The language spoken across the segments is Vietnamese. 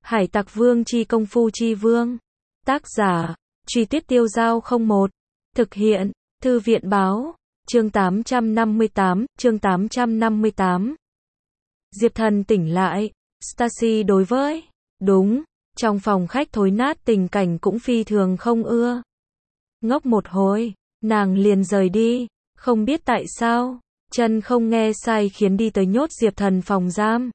Hải Tặc Vương chi công phu chi vương. Tác giả, Truy Tuyết Tiêu Dao 01. Thực hiện, Thư viện Báo. Chương 858. Diệp Thần tỉnh lại. Stacy đối với. Đúng, trong phòng khách thối nát tình cảnh cũng phi thường không ưa. Ngốc một hồi, nàng liền rời đi. Không biết tại sao, chân không nghe sai khiến đi tới nhốt Diệp Thần phòng giam.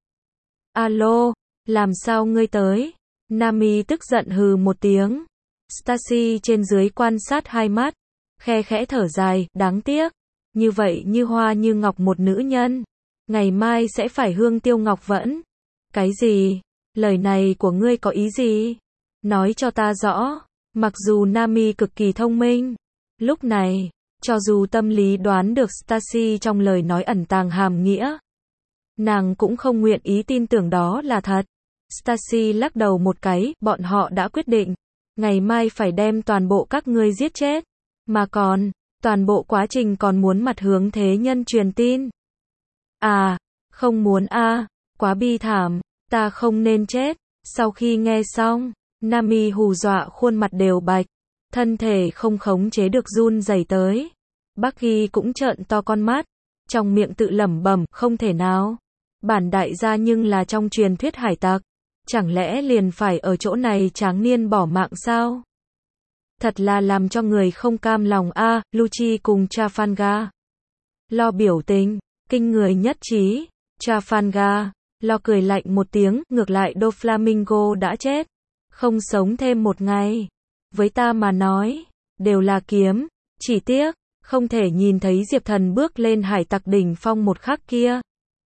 Alo, làm sao ngươi tới? Nami tức giận hừ một tiếng. Stacy trên dưới quan sát hai mắt, khe khẽ thở dài, đáng tiếc. Như vậy như hoa như ngọc một nữ nhân, ngày mai sẽ phải hương tiêu ngọc vẫn. Cái gì? Lời này của ngươi có ý gì? Nói cho ta rõ. Mặc dù Nami cực kỳ thông minh, lúc này, cho dù tâm lý đoán được Stacy trong lời nói ẩn tàng hàm nghĩa, nàng cũng không nguyện ý tin tưởng đó là thật. Stacy lắc đầu một cái, bọn họ đã quyết định, ngày mai phải đem toàn bộ các ngươi giết chết, mà còn, toàn bộ quá trình còn muốn mặt hướng thế nhân truyền tin. À, không muốn a, quá bi thảm, ta không nên chết. Sau khi nghe xong, Nami hù dọa khuôn mặt đều bạch, thân thể không khống chế được run rẩy tới. Bucky cũng trợn to con mắt, trong miệng tự lẩm bẩm, không thể nào. Bản đại gia nhưng là trong truyền thuyết hải tặc, chẳng lẽ liền phải ở chỗ này tráng niên bỏ mạng sao? Thật là làm cho người không cam lòng a. Lucci cùng Trafalgar lo biểu tình, kinh người nhất trí. Trafalgar lo cười lạnh một tiếng, ngược lại Doflamingo đã chết, không sống thêm một ngày. Với ta mà nói, đều là kiếm, chỉ tiếc, không thể nhìn thấy Diệp Thần bước lên hải tặc đỉnh phong một khắc kia.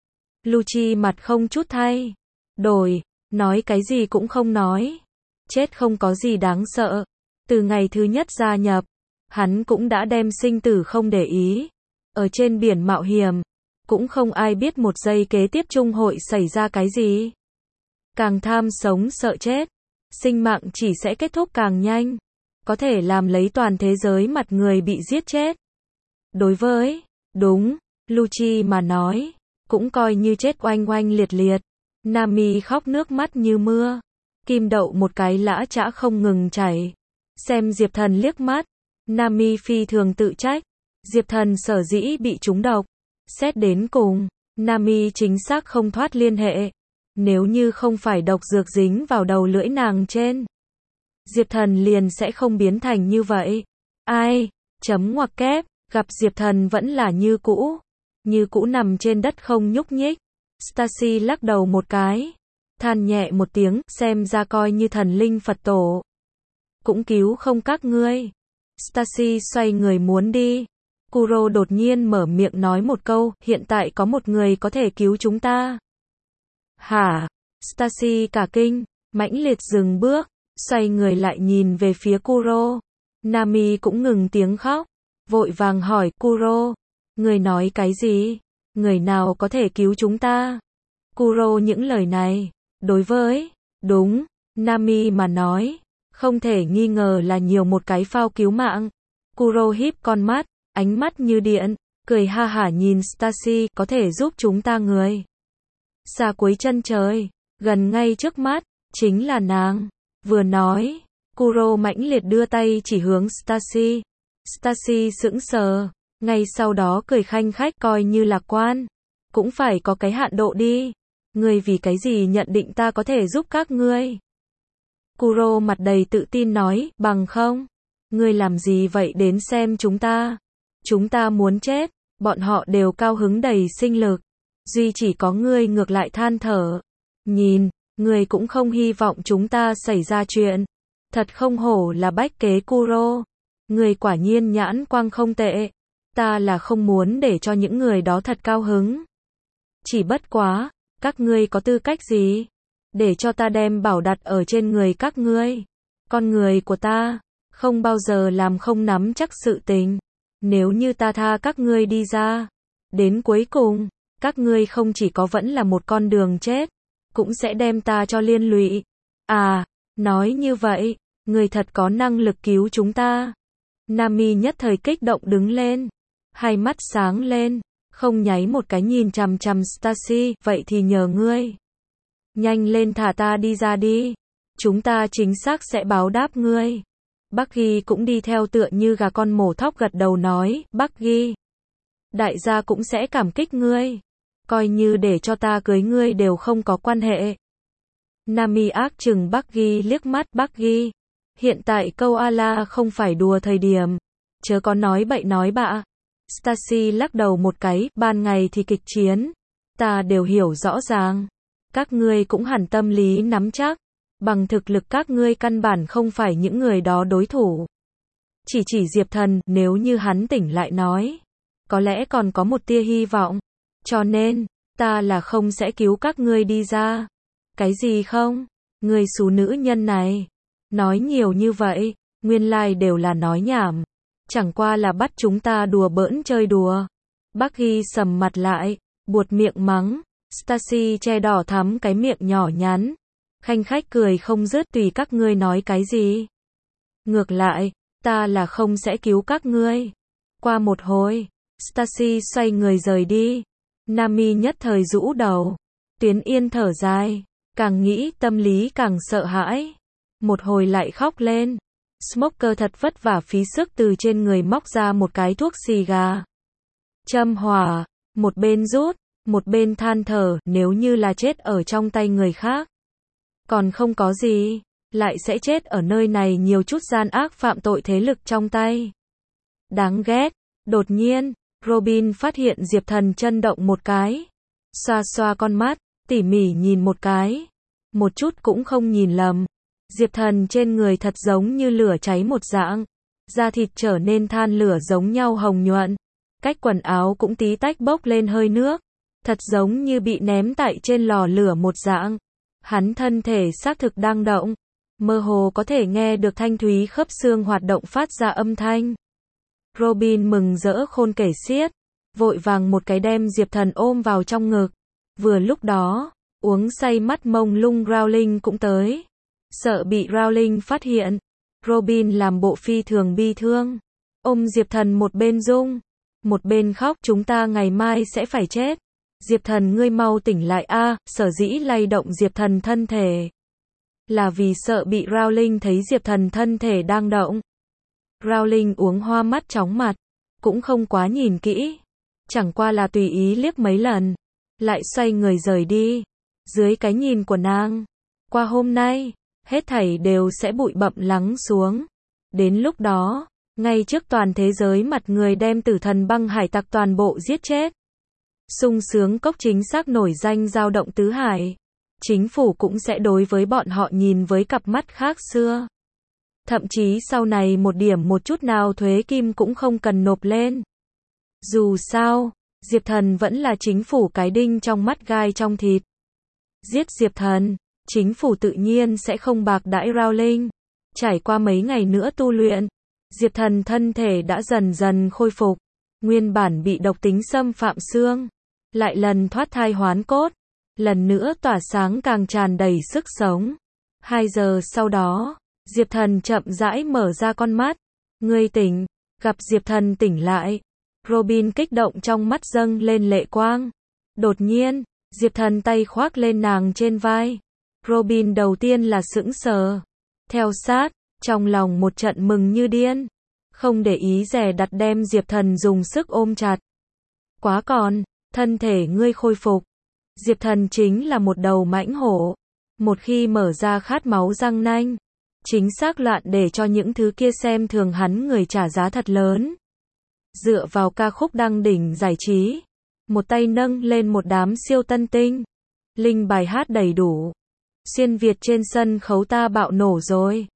Lucci mặt không chút thay đổi, nói cái gì cũng không nói. Chết không có gì đáng sợ. Từ ngày thứ nhất gia nhập, hắn cũng đã đem sinh tử không để ý. Ở trên biển mạo hiểm, cũng không ai biết một giây kế tiếp chung hội xảy ra cái gì. Càng tham sống sợ chết, sinh mạng chỉ sẽ kết thúc càng nhanh, có thể làm lấy toàn thế giới mặt người bị giết chết. Đối với, đúng, Lucci mà nói, cũng coi như chết oanh oanh liệt liệt. Nami khóc nước mắt như mưa, kim đậu một cái lã chã không ngừng chảy. Xem Diệp Thần liếc mắt, Nami phi thường tự trách. Diệp Thần sở dĩ bị trúng độc, xét đến cùng, Nami chính xác không thoát liên hệ. Nếu như không phải độc dược dính vào đầu lưỡi nàng trên, Diệp Thần liền sẽ không biến thành như vậy. Ai? Chấm ngoặc kép, gặp Diệp Thần vẫn là như cũ nằm trên đất không nhúc nhích. Stacy lắc đầu một cái, than nhẹ một tiếng, xem ra coi như thần linh Phật tổ cũng cứu không các ngươi. Stacy xoay người muốn đi. Kuro đột nhiên mở miệng nói một câu, hiện tại có một người có thể cứu chúng ta. Hả? Stacy cả kinh, mãnh liệt dừng bước, xoay người lại nhìn về phía Kuro. Nami cũng ngừng tiếng khóc, vội vàng hỏi, Kuro, người nói cái gì? Người nào có thể cứu chúng ta? Kuro những lời này, đối với, đúng, Nami mà nói, không thể nghi ngờ là nhiều một cái phao cứu mạng. Kuro híp con mắt, ánh mắt như điện, cười ha hả nhìn Stacy, có thể giúp chúng ta người. Xa cuối chân trời, gần ngay trước mắt, chính là nàng. Vừa nói, Kuro mãnh liệt đưa tay chỉ hướng Stacy. Stacy sững sờ, ngay sau đó cười khanh khách, coi như lạc quan, cũng phải có cái hạn độ đi. Ngươi vì cái gì nhận định ta có thể giúp các ngươi? Kuro mặt đầy tự tin nói, bằng không, ngươi làm gì vậy đến xem chúng ta? Chúng ta muốn chết. Bọn họ đều cao hứng đầy sinh lực, duy chỉ có ngươi ngược lại than thở. Nhìn, ngươi cũng không hy vọng chúng ta xảy ra chuyện. Thật không hổ là bách kế Kuro. Ngươi quả nhiên nhãn quang không tệ. Ta là không muốn để cho những người đó thật cao hứng. Chỉ bất quá, các ngươi có tư cách gì để cho ta đem bảo đặt ở trên người các ngươi? Con người của ta không bao giờ làm không nắm chắc sự tình. Nếu như ta tha các ngươi đi ra, đến cuối cùng, các ngươi không chỉ có vẫn là một con đường chết, cũng sẽ đem ta cho liên lụy. À, nói như vậy, ngươi thật có năng lực cứu chúng ta. Nami nhất thời kích động đứng lên, hai mắt sáng lên, không nháy một cái nhìn chằm chằm Stacy, vậy thì nhờ ngươi. Nhanh lên thả ta đi ra đi. Chúng ta chính xác sẽ báo đáp ngươi. Bucky cũng đi theo tựa như gà con mổ thóc gật đầu nói, Bucky. Đại gia cũng sẽ cảm kích ngươi. Coi như để cho ta cưới ngươi đều không có quan hệ. Nami ác chừng Bucky liếc mắt, Bucky. Hiện tại câu ala không phải đùa thời điểm. Chớ có nói bậy nói bạ. Stacy lắc đầu một cái, ban ngày thì kịch chiến. Ta đều hiểu rõ ràng. Các ngươi cũng hẳn tâm lý nắm chắc. Bằng thực lực các ngươi căn bản không phải những người đó đối thủ. Chỉ Diệp Thần, nếu như hắn tỉnh lại nói. Có lẽ còn có một tia hy vọng. Cho nên, ta là không sẽ cứu các ngươi đi ra. Cái gì không? Người xú nữ nhân này. Nói nhiều như vậy, nguyên lai đều là nói nhảm. Chẳng qua là bắt chúng ta đùa bỡn chơi đùa. Bucky sầm mặt lại, buột miệng mắng. Stacy che đỏ thắm cái miệng nhỏ nhắn. Khanh khách cười không dứt, tùy các ngươi nói cái gì. Ngược lại, ta là không sẽ cứu các ngươi. Qua một hồi, Stacy xoay người rời đi. Nami nhất thời rũ đầu. Tuyến Yên thở dài. Càng nghĩ tâm lý càng sợ hãi. Một hồi lại khóc lên. Smoker thật vất vả phí sức từ trên người móc ra một cái thuốc xì gà. Châm hỏa, một bên rút, một bên than thở, nếu như là chết ở trong tay người khác. Còn không có gì, lại sẽ chết ở nơi này nhiều chút gian ác phạm tội thế lực trong tay. Đáng ghét. Đột nhiên, Robin phát hiện Diệp Thần chân động một cái. Xoa xoa con mắt, tỉ mỉ nhìn một cái. Một chút cũng không nhìn lầm. Diệp Thần trên người thật giống như lửa cháy một dạng. Da thịt trở nên than lửa giống nhau hồng nhuận. Cách quần áo cũng tí tách bốc lên hơi nước. Thật giống như bị ném tại trên lò lửa một dạng. Hắn thân thể xác thực đang động. Mơ hồ có thể nghe được thanh thúy khớp xương hoạt động phát ra âm thanh. Robin mừng rỡ khôn kể xiết. Vội vàng một cái đem Diệp Thần ôm vào trong ngực. Vừa lúc đó, uống say mắt mông lung Rowling cũng tới. Sợ bị Rowling phát hiện. Robin làm bộ phi thường bi thương. Ôm Diệp Thần một bên rung. Một bên khóc, chúng ta ngày mai sẽ phải chết. Diệp Thần ngươi mau tỉnh lại a. Sở dĩ lay động Diệp Thần thân thể. Là vì sợ bị Rowling thấy Diệp Thần thân thể đang động. Rowling uống hoa mắt chóng mặt. Cũng không quá nhìn kỹ. Chẳng qua là tùy ý liếc mấy lần. Lại xoay người rời đi. Dưới cái nhìn của nàng. Qua hôm nay, hết thảy đều sẽ bụi bặm lắng xuống. Đến lúc đó, ngay trước toàn thế giới mặt người đem tử thần băng hải tặc toàn bộ giết chết. Sung sướng cốc chính xác nổi danh dao động tứ hải. Chính phủ cũng sẽ đối với bọn họ nhìn với cặp mắt khác xưa. Thậm chí sau này một điểm một chút nào thuế kim cũng không cần nộp lên. Dù sao, Diệp Thần vẫn là chính phủ cái đinh trong mắt gai trong thịt. Giết Diệp Thần, chính phủ tự nhiên sẽ không bạc đãi Rowling. Trải qua mấy ngày nữa tu luyện, Diệp Thần thân thể đã dần dần khôi phục. Nguyên bản bị độc tính xâm phạm xương, lại lần thoát thai hoán cốt, lần nữa tỏa sáng càng tràn đầy sức sống. 2 giờ sau đó, Diệp Thần chậm rãi mở ra con mắt. Ngươi tỉnh. Gặp Diệp Thần tỉnh lại, Robin kích động trong mắt dâng lên lệ quang. Đột nhiên, Diệp Thần tay khoác lên nàng trên vai. Robin đầu tiên là sững sờ. Theo sát, trong lòng một trận mừng như điên. Không để ý dè đặt đem Diệp Thần dùng sức ôm chặt. Quá còn, thân thể ngươi khôi phục. Diệp Thần chính là một đầu mãnh hổ. Một khi mở ra khát máu răng nanh, chính xác loạn để cho những thứ kia xem thường hắn người trả giá thật lớn. Dựa vào ca khúc đăng đỉnh giải trí, một tay nâng lên một đám siêu tân tinh. Linh bài hát đầy đủ. Xuyên Việt trên sân khấu ta bạo nổ rồi.